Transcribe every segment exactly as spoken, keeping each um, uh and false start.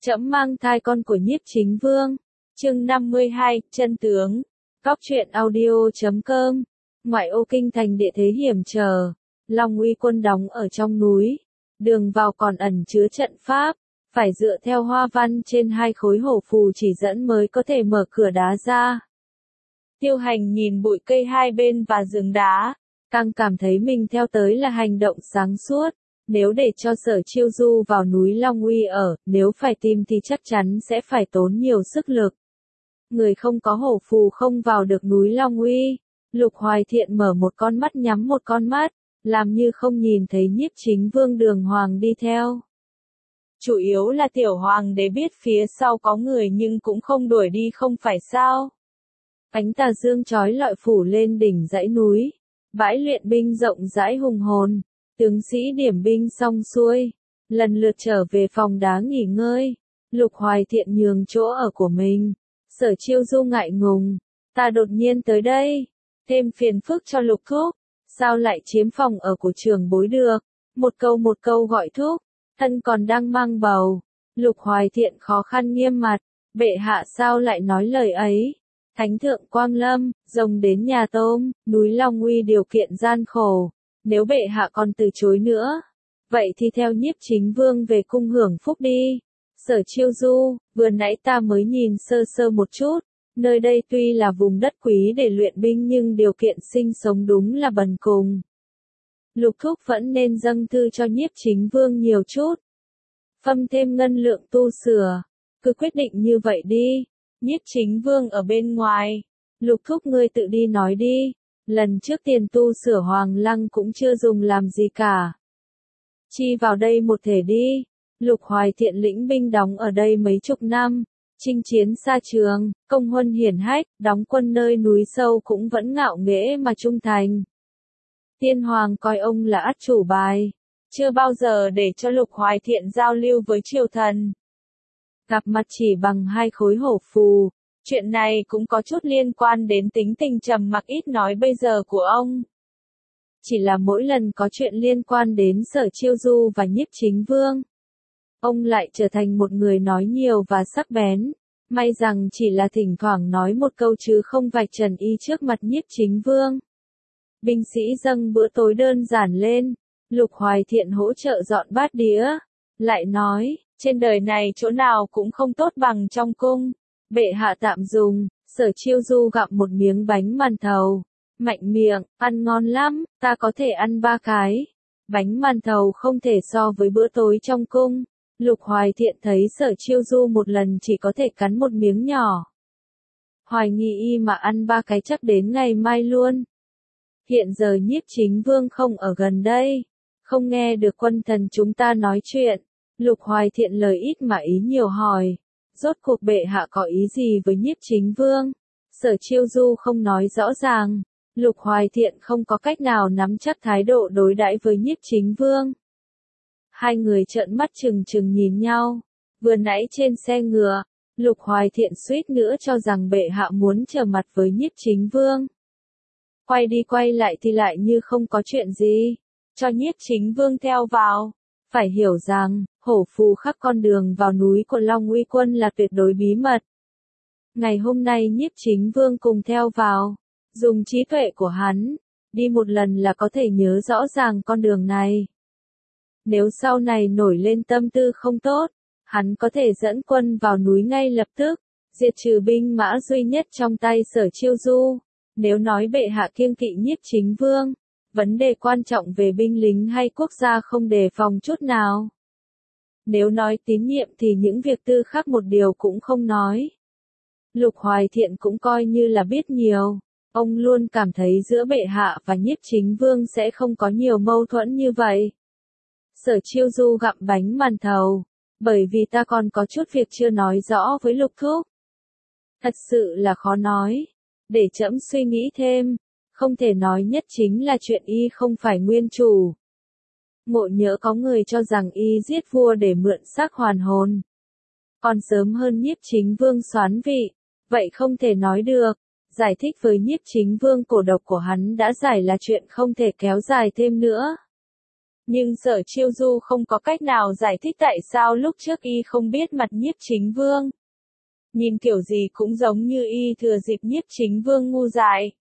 Trẫm mang thai con của Nhiếp Chính Vương. Chương năm mươi hai, chân tướng. Cóc truyện audio chấm com. Ngoại ô kinh thành địa thế hiểm trở, Long Uy quân đóng ở trong núi, đường vào còn ẩn chứa trận pháp, phải dựa theo hoa văn trên hai khối hổ phù chỉ dẫn mới có thể mở cửa đá ra. Tiêu Hành nhìn bụi cây hai bên và rừng đá, càng cảm thấy mình theo tới là hành động sáng suốt. Nếu để cho Sở Chiêu Du vào núi Long Uy ở, nếu phải tìm thì chắc chắn sẽ phải tốn nhiều sức lực. Người không có hổ phù không vào được núi Long Uy. Lục Hoài Thiện mở một con mắt nhắm một con mắt, làm như không nhìn thấy Nhiếp Chính Vương Đường Hoàng đi theo. Chủ yếu là Tiểu Hoàng đế biết phía sau có người nhưng cũng không đuổi đi không phải sao. Ánh tà dương chói lọi phủ lên đỉnh dãy núi, bãi luyện binh rộng rãi hùng hồn, tướng sĩ điểm binh xong xuôi, lần lượt trở về phòng đá nghỉ ngơi. Lục Hoài Thiện nhường chỗ ở của mình. Sở Chiêu Du ngại ngùng, ta đột nhiên tới đây, thêm phiền phức cho Lục thúc, sao lại chiếm phòng ở của trưởng bối được? Một câu một câu gọi thúc, thân còn đang mang bầu. Lục Hoài Thiện khó khăn nghiêm mặt, bệ hạ sao lại nói lời ấy? Thánh thượng Quang Lâm, rồng đến nhà tôm, núi Long Uy điều kiện gian khổ, nếu bệ hạ còn từ chối nữa, vậy thì theo Nhiếp Chính Vương về cung hưởng phúc đi. Sở Chiêu Du, vừa nãy ta mới nhìn sơ sơ một chút, nơi đây tuy là vùng đất quý để luyện binh nhưng điều kiện sinh sống đúng là bần cùng. Lục thúc vẫn nên dâng thư cho Nhiếp Chính Vương nhiều chút, phâm thêm ngân lượng tu sửa, cứ quyết định như vậy đi. Nhiếp Chính Vương ở bên ngoài, Lục thúc ngươi tự đi nói đi, lần trước tiền tu sửa Hoàng Lăng cũng chưa dùng làm gì cả. Chi vào đây một thể đi. Lục Hoài Thiện lĩnh binh đóng ở đây mấy chục năm, chinh chiến xa trường, công huân hiển hách, đóng quân nơi núi sâu cũng vẫn ngạo nghễ mà trung thành. Tiên Hoàng coi ông là át chủ bài, chưa bao giờ để cho Lục Hoài Thiện giao lưu với triều thần. Gặp mặt chỉ bằng hai khối hổ phù, chuyện này cũng có chút liên quan đến tính tình trầm mặc ít nói bây giờ của ông. Chỉ là mỗi lần có chuyện liên quan đến Sở Chiêu Du và Nhiếp Chính Vương, ông lại trở thành một người nói nhiều và sắc bén. May rằng chỉ là thỉnh thoảng nói một câu chứ không vạch trần y trước mặt Nhiếp Chính Vương. Binh sĩ dâng bữa tối đơn giản lên, Lục Hoài Thiện hỗ trợ dọn bát đĩa, lại nói, trên đời này chỗ nào cũng không tốt bằng trong cung, bệ hạ tạm dùng. Sở Chiêu Du gặm một miếng bánh màn thầu, mạnh miệng, ăn ngon lắm, ta có thể ăn ba cái. Bánh màn thầu không thể so với bữa tối trong cung. Lục Hoài Thiện thấy Sở Chiêu Du một lần chỉ có thể cắn một miếng nhỏ. Hoài nghi y mà ăn ba cái chắc đến ngày mai luôn. Hiện giờ Nhiếp Chính Vương không ở gần đây, không nghe được quân thần chúng ta nói chuyện. Lục Hoài Thiện lời ít mà ý nhiều hỏi, rốt cuộc bệ hạ có ý gì với Nhiếp Chính Vương? Sở Chiêu Du không nói rõ ràng, Lục Hoài Thiện không có cách nào nắm chắc thái độ đối đãi với Nhiếp Chính Vương. Hai người trợn mắt trừng trừng nhìn nhau. Vừa nãy trên xe ngựa, Lục Hoài Thiện suýt nữa cho rằng bệ hạ muốn trở mặt với Nhiếp Chính Vương. Quay đi quay lại thì lại như không có chuyện gì, cho Nhiếp Chính Vương theo vào. Phải hiểu rằng, hổ phù khắc con đường vào núi của Long Uy quân là tuyệt đối bí mật. Ngày hôm nay Nhiếp Chính Vương cùng theo vào, dùng trí tuệ của hắn, đi một lần là có thể nhớ rõ ràng con đường này. Nếu sau này nổi lên tâm tư không tốt, hắn có thể dẫn quân vào núi ngay lập tức, diệt trừ binh mã duy nhất trong tay Sở Chiêu Du. Nếu nói bệ hạ kiêng kỵ Nhiếp Chính Vương, vấn đề quan trọng về binh lính hay quốc gia không đề phòng chút nào. Nếu nói tín nhiệm thì những việc tư khác một điều cũng không nói. Lục Hoài Thiện cũng coi như là biết nhiều, ông luôn cảm thấy giữa bệ hạ và Nhiếp Chính Vương sẽ không có nhiều mâu thuẫn như vậy. Sở Chiêu Du gặm bánh màn thầu, bởi vì ta còn có chút việc chưa nói rõ với Lục thúc. Thật sự là khó nói, để trẫm suy nghĩ thêm, không thể nói nhất chính là chuyện y không phải nguyên chủ. Ngộ nhỡ có người cho rằng y giết vua để mượn xác hoàn hồn, còn sớm hơn Nhiếp Chính Vương soán vị, vậy không thể nói được. Giải thích với Nhiếp Chính Vương cổ độc của hắn đã giải là chuyện không thể kéo dài thêm nữa. Nhưng Sở Chiêu Du không có cách nào giải thích tại sao lúc trước y không biết mặt Nhiếp Chính Vương. Nhìn kiểu gì cũng giống như y thừa dịp Nhiếp Chính Vương ngu dại.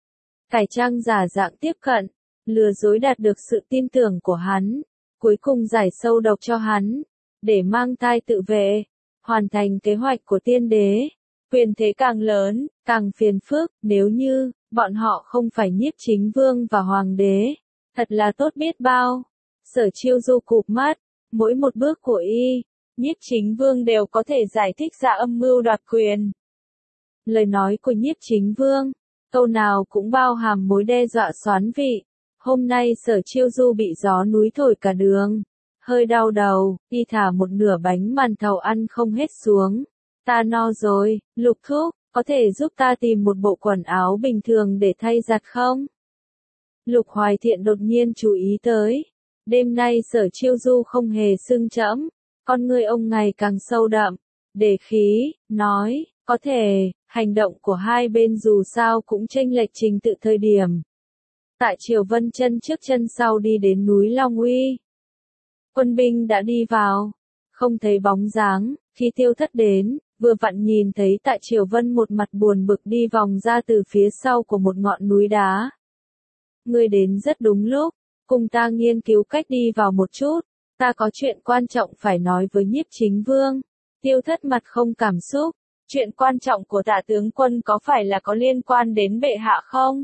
Cải trang giả dạng tiếp cận, lừa dối đạt được sự tin tưởng của hắn, cuối cùng giải sâu độc cho hắn, để mang thai tự vệ, hoàn thành kế hoạch của tiên đế. Quyền thế càng lớn, càng phiền phức, nếu như, bọn họ không phải Nhiếp Chính Vương và Hoàng đế, thật là tốt biết bao. Sở Chiêu Du cụp mắt, mỗi một bước của y, Nhiếp Chính Vương đều có thể giải thích ra âm mưu đoạt quyền. Lời nói của Nhiếp Chính Vương, câu nào cũng bao hàm mối đe dọa xoán vị. Hôm nay Sở Chiêu Du bị gió núi thổi cả đường, hơi đau đầu, y thả một nửa bánh màn thầu ăn không hết xuống. Ta no rồi, Lục thúc, có thể giúp ta tìm một bộ quần áo bình thường để thay giặt không? Lục Hoài Thiện đột nhiên chú ý tới. Đêm nay Sở Chiêu Du không hề sưng chẫm, con người ông ngày càng sâu đậm, để khí, nói, có thể, hành động của hai bên dù sao cũng chênh lệch trình tự thời điểm. Tại Triều Vân chân trước chân sau đi đến núi Long Uy. Quân binh đã đi vào, không thấy bóng dáng, khi Tiêu Thất đến, vừa vặn nhìn thấy Tại Triều Vân một mặt buồn bực đi vòng ra từ phía sau của một ngọn núi đá. Ngươi đến rất đúng lúc, cùng ta nghiên cứu cách đi vào một chút, ta có chuyện quan trọng phải nói với Nhiếp Chính Vương. Tiêu Thất mặt không cảm xúc, chuyện quan trọng của Tả tướng quân có phải là có liên quan đến bệ hạ không?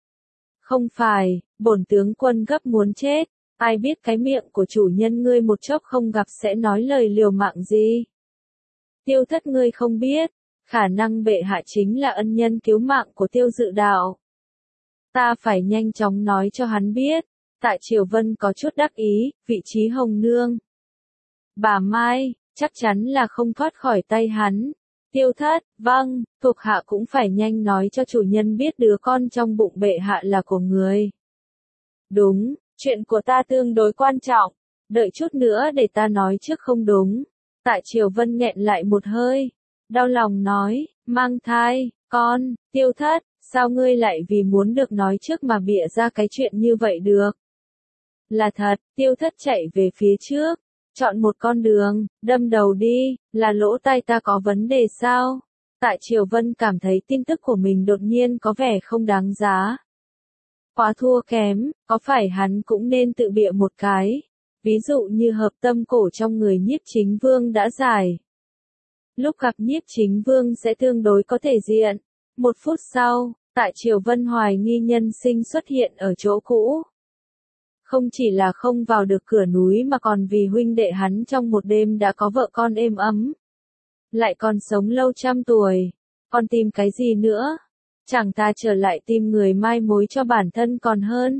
Không phải, bổn tướng quân gấp muốn chết, ai biết cái miệng của chủ nhân ngươi một chốc không gặp sẽ nói lời liều mạng gì. Tiêu Thất ngươi không biết, khả năng bệ hạ chính là ân nhân cứu mạng của Tiêu Dự Đạo. Ta phải nhanh chóng nói cho hắn biết, Tại Triều Vân có chút đắc ý, vị trí Hồng Nương. Bà Mai, chắc chắn là không thoát khỏi tay hắn. Tiêu Thất, vâng, thuộc hạ cũng phải nhanh nói cho chủ nhân biết đứa con trong bụng bệ hạ là của người. Đúng, chuyện của ta tương đối quan trọng, đợi chút nữa để ta nói trước không đúng. Tại Triều Vân nghẹn lại một hơi, đau lòng nói, mang thai, con, Tiêu Thất, sao ngươi lại vì muốn được nói trước mà bịa ra cái chuyện như vậy được? Là thật, Tiêu Thất chạy về phía trước, chọn một con đường, đâm đầu đi, là lỗ tai ta có vấn đề sao? Tại Triều Vân cảm thấy tin tức của mình đột nhiên có vẻ không đáng giá. Quá thua kém, có phải hắn cũng nên tự bịa một cái? Ví dụ như hợp tâm cổ trong người Nhiếp Chính Vương đã giải. Lúc gặp Nhiếp Chính Vương sẽ tương đối có thể diện. Một phút sau, Tại Triều Vân hoài nghi nhân sinh xuất hiện ở chỗ cũ. Không chỉ là không vào được cửa núi mà còn vì huynh đệ hắn trong một đêm đã có vợ con êm ấm. Lại còn sống lâu trăm tuổi. Còn tìm cái gì nữa? Chẳng ta trở lại tìm người mai mối cho bản thân còn hơn.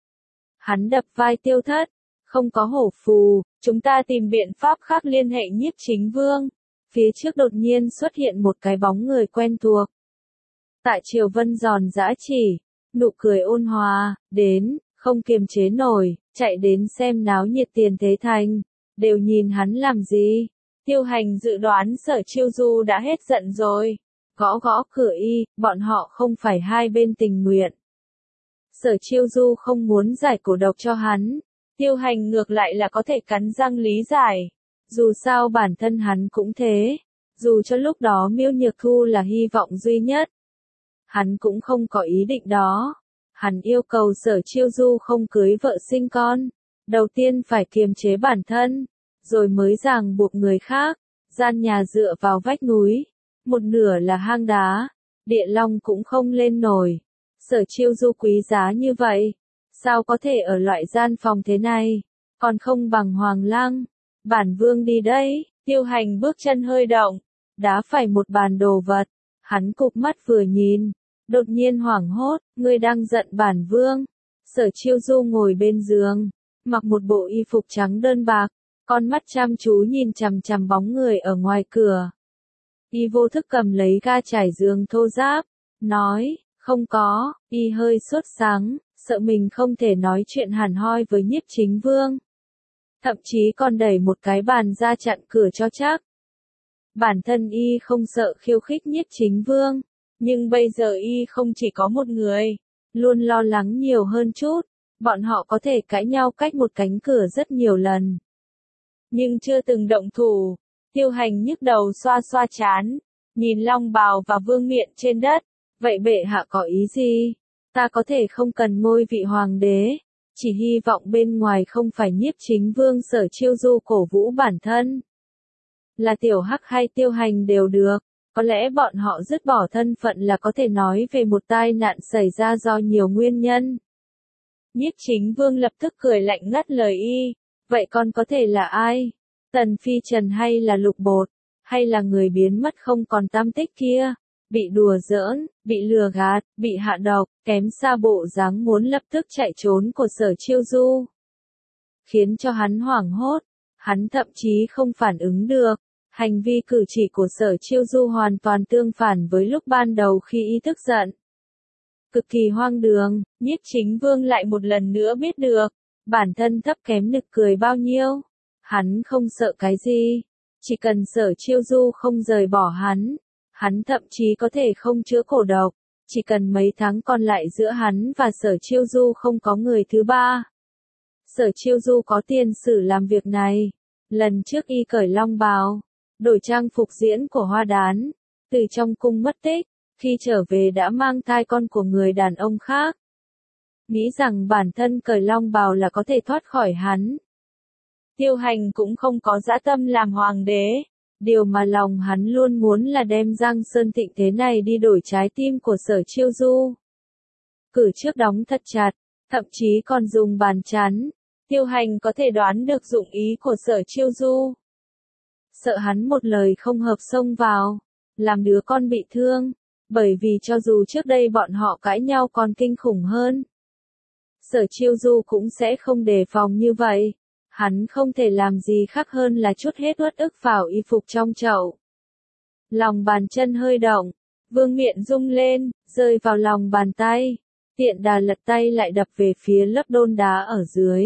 Hắn đập vai Tiêu Thất. Không có hổ phù, chúng ta tìm biện pháp khác liên hệ Nhiếp Chính Vương. Phía trước đột nhiên xuất hiện một cái bóng người quen thuộc. Tại Triều Vân giòn giã chỉ, nụ cười ôn hòa, đến, không kiềm chế nổi, chạy đến xem náo nhiệt Tiền Thế Thành, đều nhìn hắn làm gì. Tiêu Hành dự đoán Sở Chiêu Du đã hết giận rồi, gõ gõ cửa y, bọn họ không phải hai bên tình nguyện. Sở Chiêu Du không muốn giải cổ độc cho hắn, Tiêu Hành ngược lại là có thể cắn răng lý giải. Dù sao bản thân hắn cũng thế, dù cho lúc đó Miêu Nhược Thu là hy vọng duy nhất. Hắn cũng không có ý định đó. Hắn yêu cầu Sở Chiêu Du không cưới vợ sinh con. Đầu tiên phải kiềm chế bản thân, rồi mới ràng buộc người khác. Gian nhà dựa vào vách núi, một nửa là hang đá, địa long cũng không lên nổi. Sở Chiêu Du quý giá như vậy, sao có thể ở loại gian phòng thế này, còn không bằng Hoàng Lăng. Bản Vương đi đấy. Tiêu Hành bước chân hơi động, đá phải một bàn đồ vật. Hắn cụp mắt vừa nhìn, đột nhiên hoảng hốt, ngươi đang giận bản Vương. Sở Chiêu Du ngồi bên giường, mặc một bộ y phục trắng đơn bạc, con mắt chăm chú nhìn chằm chằm bóng người ở ngoài cửa. Y vô thức cầm lấy ga trải giường thô ráp, nói, không có. Y hơi sốt sắng, sợ mình không thể nói chuyện hẳn hoi với Nhiếp Chính Vương. Thậm chí còn đẩy một cái bàn ra chặn cửa cho chắc. Bản thân y không sợ khiêu khích Nhiếp Chính Vương, nhưng bây giờ y không chỉ có một người, luôn lo lắng nhiều hơn chút. Bọn họ có thể cãi nhau cách một cánh cửa rất nhiều lần. Nhưng chưa từng động thủ. Tiêu Hành nhức đầu xoa xoa trán, nhìn Long Bào và Vương Miện trên đất. Vậy bệ hạ có ý gì? Ta có thể không cần ngôi vị hoàng đế. Chỉ hy vọng bên ngoài không phải Nhiếp Chính Vương Sở Chiêu Du cổ vũ bản thân. Là Tiểu Hắc hay Tiêu Hành đều được. Có lẽ bọn họ dứt bỏ thân phận là có thể nói về một tai nạn xảy ra do nhiều nguyên nhân. Nhiếp Chính Vương lập tức cười lạnh ngắt lời y. Vậy con có thể là ai? Tần Phi Trần hay là Lục Bột? Hay là người biến mất không còn tăm tích kia? Bị đùa giỡn, bị lừa gạt, bị hạ độc, kém xa bộ dáng muốn lập tức chạy trốn của Sở Chiêu Du. Khiến cho hắn hoảng hốt, hắn thậm chí không phản ứng được. Hành vi cử chỉ của Sở Chiêu Du hoàn toàn tương phản với lúc ban đầu khi y tức giận. Cực kỳ hoang đường, Nhiếp Chính Vương lại một lần nữa biết được, bản thân thấp kém nực cười bao nhiêu. Hắn không sợ cái gì, chỉ cần Sở Chiêu Du không rời bỏ hắn. Hắn thậm chí có thể không chữa cổ độc, chỉ cần mấy tháng còn lại giữa hắn và Sở Chiêu Du không có người thứ ba. Sở Chiêu Du có tiền sử làm việc này. Lần trước y cởi long bào, đổi trang phục diễn của Hoa Đán, từ trong cung mất tích, khi trở về đã mang thai con của người đàn ông khác. Nghĩ rằng bản thân cởi long bào là có thể thoát khỏi hắn. Tiêu Hành cũng không có dã tâm làm hoàng đế. Điều mà lòng hắn luôn muốn là đem Giang Sơn thịnh thế này đi đổi trái tim của Sở Chiêu Du. Cử trước đóng thật chặt, thậm chí còn dùng bàn chắn. Tiêu Hành có thể đoán được dụng ý của Sở Chiêu Du. Sợ hắn một lời không hợp xông vào, làm đứa con bị thương, bởi vì cho dù trước đây bọn họ cãi nhau còn kinh khủng hơn. Sở Chiêu Du cũng sẽ không đề phòng như vậy. Hắn không thể làm gì khác hơn là trút hết uất ức vào y phục trong chậu. Lòng bàn chân hơi động, Vương Miện rung lên, rơi vào lòng bàn tay. Tiện đà lật tay lại đập về phía lớp đôn đá ở dưới.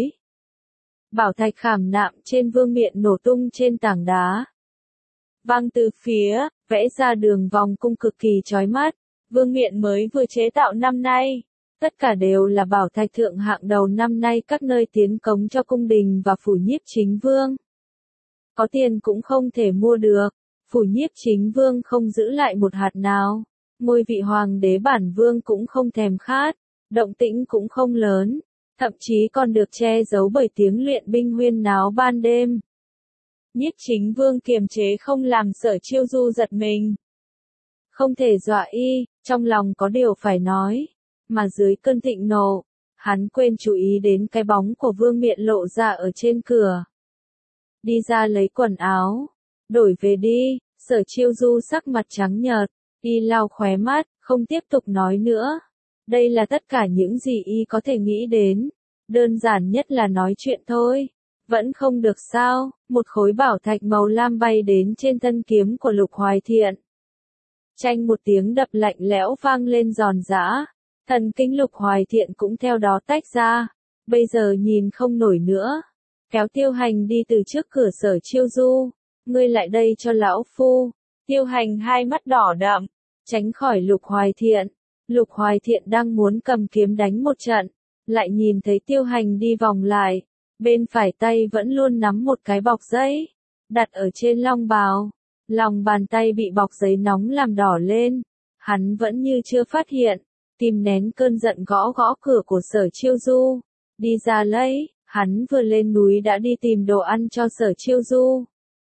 Bảo thạch khảm nạm trên Vương Miện nổ tung trên tảng đá. Văng từ phía, vẽ ra đường vòng cung cực kỳ chói mắt. Vương Miện mới vừa chế tạo năm nay. Tất cả đều là bảo thạch thượng hạng đầu năm nay các nơi tiến cống cho cung đình và phủ Nhiếp Chính Vương. Có tiền cũng không thể mua được, phủ Nhiếp Chính Vương không giữ lại một hạt nào, ngôi vị hoàng đế bản vương cũng không thèm khát, động tĩnh cũng không lớn, thậm chí còn được che giấu bởi tiếng luyện binh huyên náo ban đêm. Nhiếp Chính Vương kiềm chế không làm Sở Chiêu Du giật mình. Không thể dọa y, trong lòng có điều phải nói. Mà dưới cơn thịnh nộ, hắn quên chú ý đến cái bóng của Vương Miện lộ ra ở trên cửa. Đi ra lấy quần áo, đổi về đi. Sở Chiêu Du sắc mặt trắng nhợt, y lau khóe mắt, không tiếp tục nói nữa. Đây là tất cả những gì y có thể nghĩ đến, đơn giản nhất là nói chuyện thôi. Vẫn không được sao? Một khối bảo thạch màu lam bay đến trên thân kiếm của Lục Hoài Thiện. Chanh một tiếng đập lạnh lẽo vang lên giòn giã. Thần kinh Lục Hoài Thiện cũng theo đó tách ra, bây giờ nhìn không nổi nữa. Kéo Tiêu Hành đi từ trước cửa Sở Chiêu Du, ngươi lại đây cho lão phu. Tiêu Hành hai mắt đỏ đậm, tránh khỏi Lục Hoài Thiện. Lục Hoài Thiện đang muốn cầm kiếm đánh một trận, lại nhìn thấy Tiêu Hành đi vòng lại, bên phải tay vẫn luôn nắm một cái bọc giấy, đặt ở trên long bào. Lòng bàn tay bị bọc giấy nóng làm đỏ lên, hắn vẫn như chưa phát hiện. Kìm nén cơn giận gõ gõ cửa của Sở Chiêu Du. Đi ra lấy, hắn vừa lên núi đã đi tìm đồ ăn cho Sở Chiêu Du.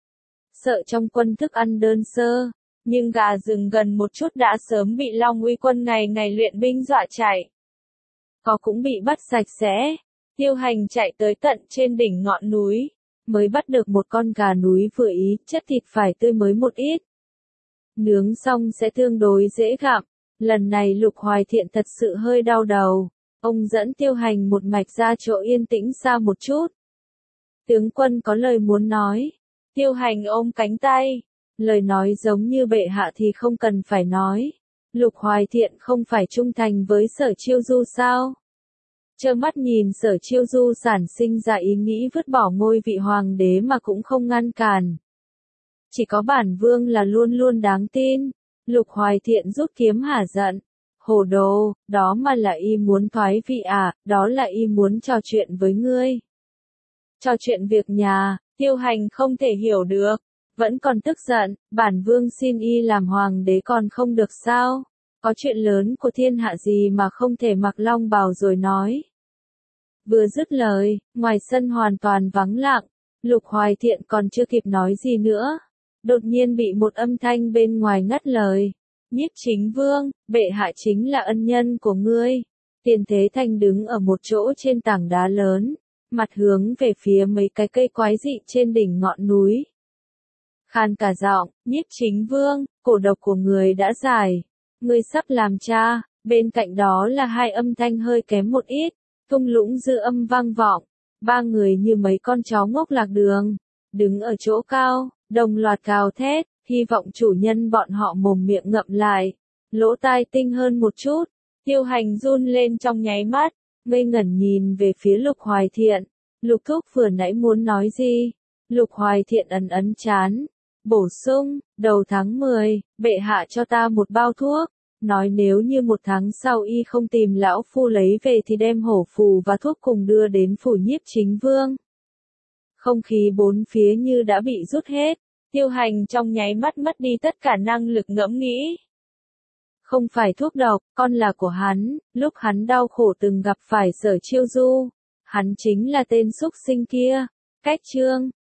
Sợ trong quân thức ăn đơn sơ, nhưng gà rừng gần một chút đã sớm bị Long Uy Quân ngày ngày luyện binh dọa chạy. Có cũng bị bắt sạch sẽ. Tiêu Hành chạy tới tận trên đỉnh ngọn núi, mới bắt được một con gà núi vừa ý, chất thịt phải tươi mới một ít. Nướng xong sẽ tương đối dễ gặm. Lần này Lục Hoài Thiện thật sự hơi đau đầu. Ông dẫn Tiêu Hành một mạch ra chỗ yên tĩnh xa một chút. Tướng quân có lời muốn nói. Tiêu Hành ôm cánh tay. Lời nói giống như bệ hạ thì không cần phải nói. Lục Hoài Thiện không phải trung thành với Sở Chiêu Du sao? Trơ mắt nhìn Sở Chiêu Du sản sinh ra ý nghĩ vứt bỏ ngôi vị hoàng đế mà cũng không ngăn cản. Chỉ có bản vương là luôn luôn đáng tin. Lục Hoài Thiện rút kiếm hả giận. Hồ đồ, đó mà là y muốn thoái vị à, đó là y muốn trò chuyện với ngươi. Trò chuyện việc nhà, Tiêu Hành không thể hiểu được, vẫn còn tức giận, bản vương xin y làm hoàng đế còn không được sao, có chuyện lớn của thiên hạ gì mà không thể mặc long bào rồi nói. Vừa dứt lời, ngoài sân hoàn toàn vắng lặng, Lục Hoài Thiện còn chưa kịp nói gì nữa, đột nhiên bị một âm thanh bên ngoài ngắt lời. Nhiếp Chính Vương, bệ hạ chính là ân nhân của ngươi. Tiền Thế Thành đứng ở một chỗ trên tảng đá lớn, mặt hướng về phía mấy cái cây quái dị trên đỉnh ngọn núi. Khan cả giọng, Nhiếp Chính Vương, cổ độc của người đã giải, ngươi sắp làm cha. Bên cạnh đó là hai âm thanh hơi kém một ít, thung lũng dư âm vang vọng. Ba người như mấy con chó ngốc lạc đường, đứng ở chỗ cao, đồng loạt gào thét, hy vọng chủ nhân bọn họ mồm miệng ngậm lại, lỗ tai tinh hơn một chút. Tiêu Hành run lên trong nháy mắt, ngây ngẩn nhìn về phía Lục Hoài Thiện. Lục thúc vừa nãy muốn nói gì? Lục Hoài Thiện ấn ấn chán, bổ sung, đầu tháng mười, bệ hạ cho ta một bao thuốc, nói nếu như một tháng sau y không tìm lão phu lấy về thì đem hổ phù và thuốc cùng đưa đến phủ Nhiếp Chính Vương. Không khí bốn phía như đã bị rút hết, Tiêu Hành trong nháy mắt mất đi tất cả năng lực ngẫm nghĩ. Không phải thuốc độc, con là của hắn, lúc hắn đau khổ từng gặp phải Sở Chiêu Du. Hắn chính là tên súc sinh kia. Cách chương